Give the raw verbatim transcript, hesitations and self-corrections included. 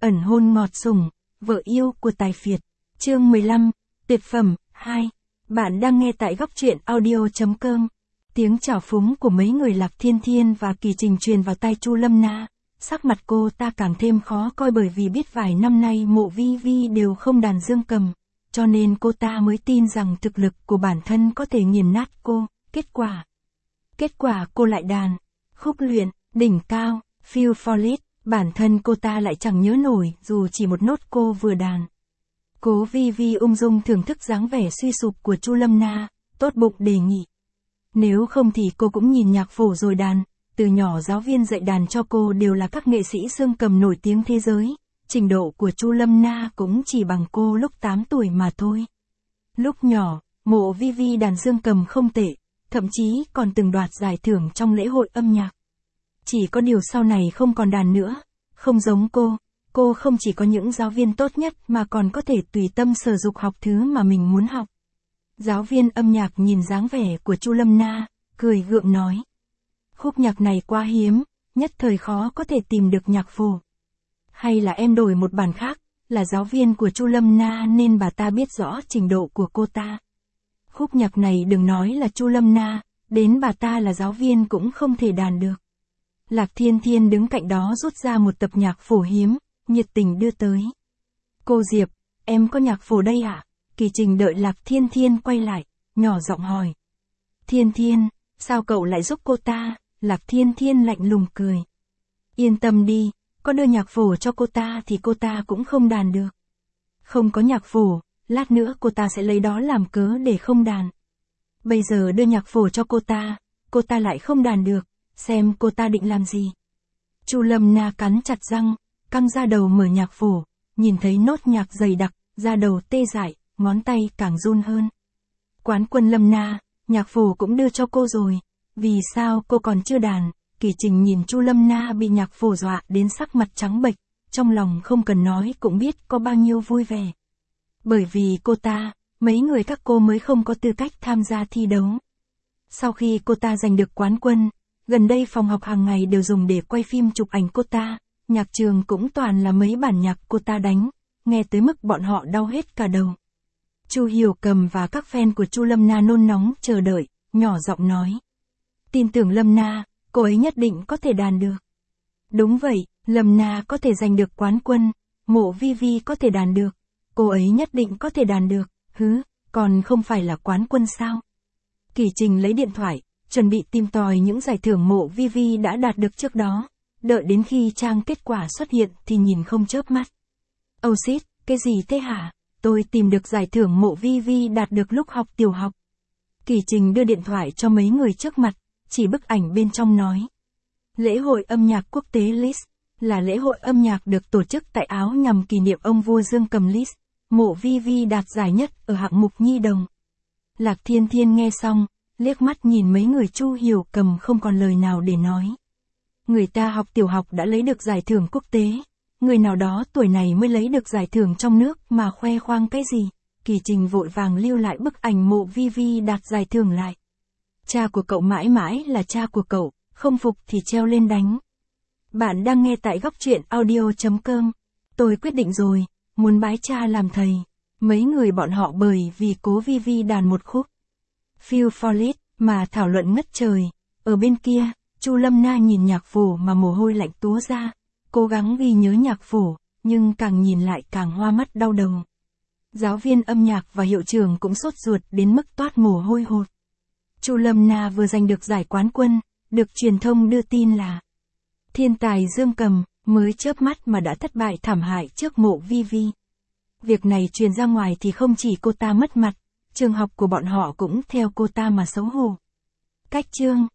ẩn hôn ngọt sủng, vợ yêu của tài phiệt. Chương mười lăm, tuyệt phẩm, hai. Bạn đang nghe tại góc truyện audio.com. Tiếng chào phúng của mấy người Lạc Thiên Thiên và Kỳ Trình truyền vào tai Chu Lâm Na. Sắc mặt cô ta càng thêm khó coi bởi vì biết vài năm nay Mộ Vi Vi đều không đàn dương cầm, cho nên cô ta mới tin rằng thực lực của bản thân có thể nghiền nát cô. Kết quả Kết quả cô lại đàn khúc luyện, đỉnh cao, feel for it, bản thân cô ta lại chẳng nhớ nổi dù chỉ một nốt cô vừa đàn. Cố Vi Vi ung dung thưởng thức dáng vẻ suy sụp của Chu Lâm Na, tốt bụng đề nghị. Nếu không thì cô cũng nhìn nhạc phổ rồi đàn, từ nhỏ giáo viên dạy đàn cho cô đều là các nghệ sĩ dương cầm nổi tiếng thế giới, trình độ của Chu Lâm Na cũng chỉ bằng cô lúc tám tuổi mà thôi. Lúc nhỏ, Mộ Vi Vi đàn dương cầm không tệ, thậm chí còn từng đoạt giải thưởng trong lễ hội âm nhạc. Chỉ có điều sau này không còn đàn nữa, không giống cô, cô không chỉ có những giáo viên tốt nhất mà còn có thể tùy tâm sở dục học thứ mà mình muốn học. Giáo viên âm nhạc nhìn dáng vẻ của Chu Lâm Na, cười gượng nói. Khúc nhạc này quá hiếm, nhất thời khó có thể tìm được nhạc phổ. Hay là em đổi một bản khác, là giáo viên của Chu Lâm Na nên bà ta biết rõ trình độ của cô ta. Khúc nhạc này đừng nói là Chu Lâm Na, đến bà ta là giáo viên cũng không thể đàn được. Lạc Thiên Thiên đứng cạnh đó rút ra một tập nhạc phổ hiếm, nhiệt tình đưa tới. Cô Diệp, em có nhạc phổ đây ạ? À? Kỳ Trình đợi Lạc Thiên Thiên quay lại, nhỏ giọng hỏi. Thiên Thiên, sao cậu lại giúp cô ta? Lạc Thiên Thiên lạnh lùng cười. Yên tâm đi, có đưa nhạc phổ cho cô ta thì cô ta cũng không đàn được. Không có nhạc phổ, lát nữa cô ta sẽ lấy đó làm cớ để không đàn. Bây giờ đưa nhạc phổ cho cô ta, cô ta lại không đàn được, xem cô ta định làm gì. Chu Lâm Na cắn chặt răng, căng ra đầu mở nhạc phổ, nhìn thấy nốt nhạc dày đặc, da đầu tê dại, ngón tay càng run hơn. Quán quân Lâm Na, nhạc phổ cũng đưa cho cô rồi, vì sao cô còn chưa đàn? Kỳ Trình nhìn Chu Lâm Na bị nhạc phổ dọa đến sắc mặt trắng bệch, trong lòng không cần nói cũng biết có bao nhiêu vui vẻ. Bởi vì cô ta, mấy người các cô mới không có tư cách tham gia thi đấu. Sau khi cô ta giành được quán quân, gần đây phòng học hàng ngày đều dùng để quay phim chụp ảnh cô ta, nhạc trường cũng toàn là mấy bản nhạc cô ta đánh, nghe tới mức bọn họ đau hết cả đầu. Chu Hiểu Cầm và các fan của Chu Lâm Na nôn nóng chờ đợi, nhỏ giọng nói. Tin tưởng Lâm Na, cô ấy nhất định có thể đàn được. Đúng vậy, Lâm Na có thể giành được quán quân, Mộ Vi Vi có thể đàn được, cô ấy nhất định có thể đàn được, hứ, còn không phải là quán quân sao? Kỳ Trình lấy điện thoại, chuẩn bị tìm tòi những giải thưởng Mộ Vi Vi đã đạt được trước đó, đợi đến khi trang kết quả xuất hiện thì nhìn không chớp mắt. Oh shit, cái gì thế hả? Tôi tìm được giải thưởng Mộ Vi Vi đạt được lúc học tiểu học. Kỳ Trình đưa điện thoại cho mấy người trước mặt, chỉ bức ảnh bên trong nói. Lễ hội âm nhạc quốc tế Liszt là lễ hội âm nhạc được tổ chức tại Áo nhằm kỷ niệm ông vua dương cầm Liszt. Mộ Vi Vi đạt giải nhất ở hạng mục nhi đồng. Lạc Thiên Thiên nghe xong, liếc mắt nhìn mấy người Chu Hiểu Cầm không còn lời nào để nói. Người ta học tiểu học đã lấy được giải thưởng quốc tế, người nào đó tuổi này mới lấy được giải thưởng trong nước mà khoe khoang cái gì? Kỳ Trình vội vàng lưu lại bức ảnh Mộ Vi Vi đạt giải thưởng lại. Cha của cậu mãi mãi là cha của cậu, không phục thì treo lên đánh. Bạn đang nghe tại góc truyện audio.com. Tôi quyết định rồi, muốn bái cha làm thầy. Mấy người bọn họ bởi vì Cố Vi Vi đàn một khúc Feel for it mà thảo luận ngất trời. Ở bên kia, Chu Lâm Na nhìn nhạc phổ mà mồ hôi lạnh túa ra, cố gắng ghi nhớ nhạc phổ, nhưng càng nhìn lại càng hoa mắt đau đầu. Giáo viên âm nhạc và hiệu trưởng cũng sốt ruột đến mức toát mồ hôi hột. Chu Lâm Na vừa giành được giải quán quân, được truyền thông đưa tin là thiên tài dương cầm, mới chớp mắt mà đã thất bại thảm hại trước Mộ Vi Vi. Việc này truyền ra ngoài thì không chỉ cô ta mất mặt, trường học của bọn họ cũng theo cô ta mà xấu hổ. Cách chương